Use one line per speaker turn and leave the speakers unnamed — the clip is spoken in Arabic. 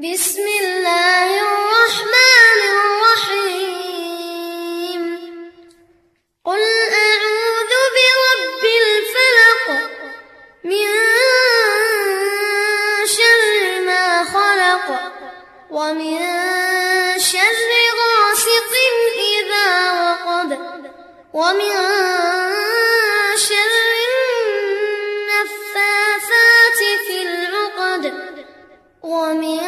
بسم الله الرحمن الرحيم قل أعوذ برب الفلق من شر ما خلق ومن شر غاسق إذا وقب ومن شر النفاثات في العقد ومن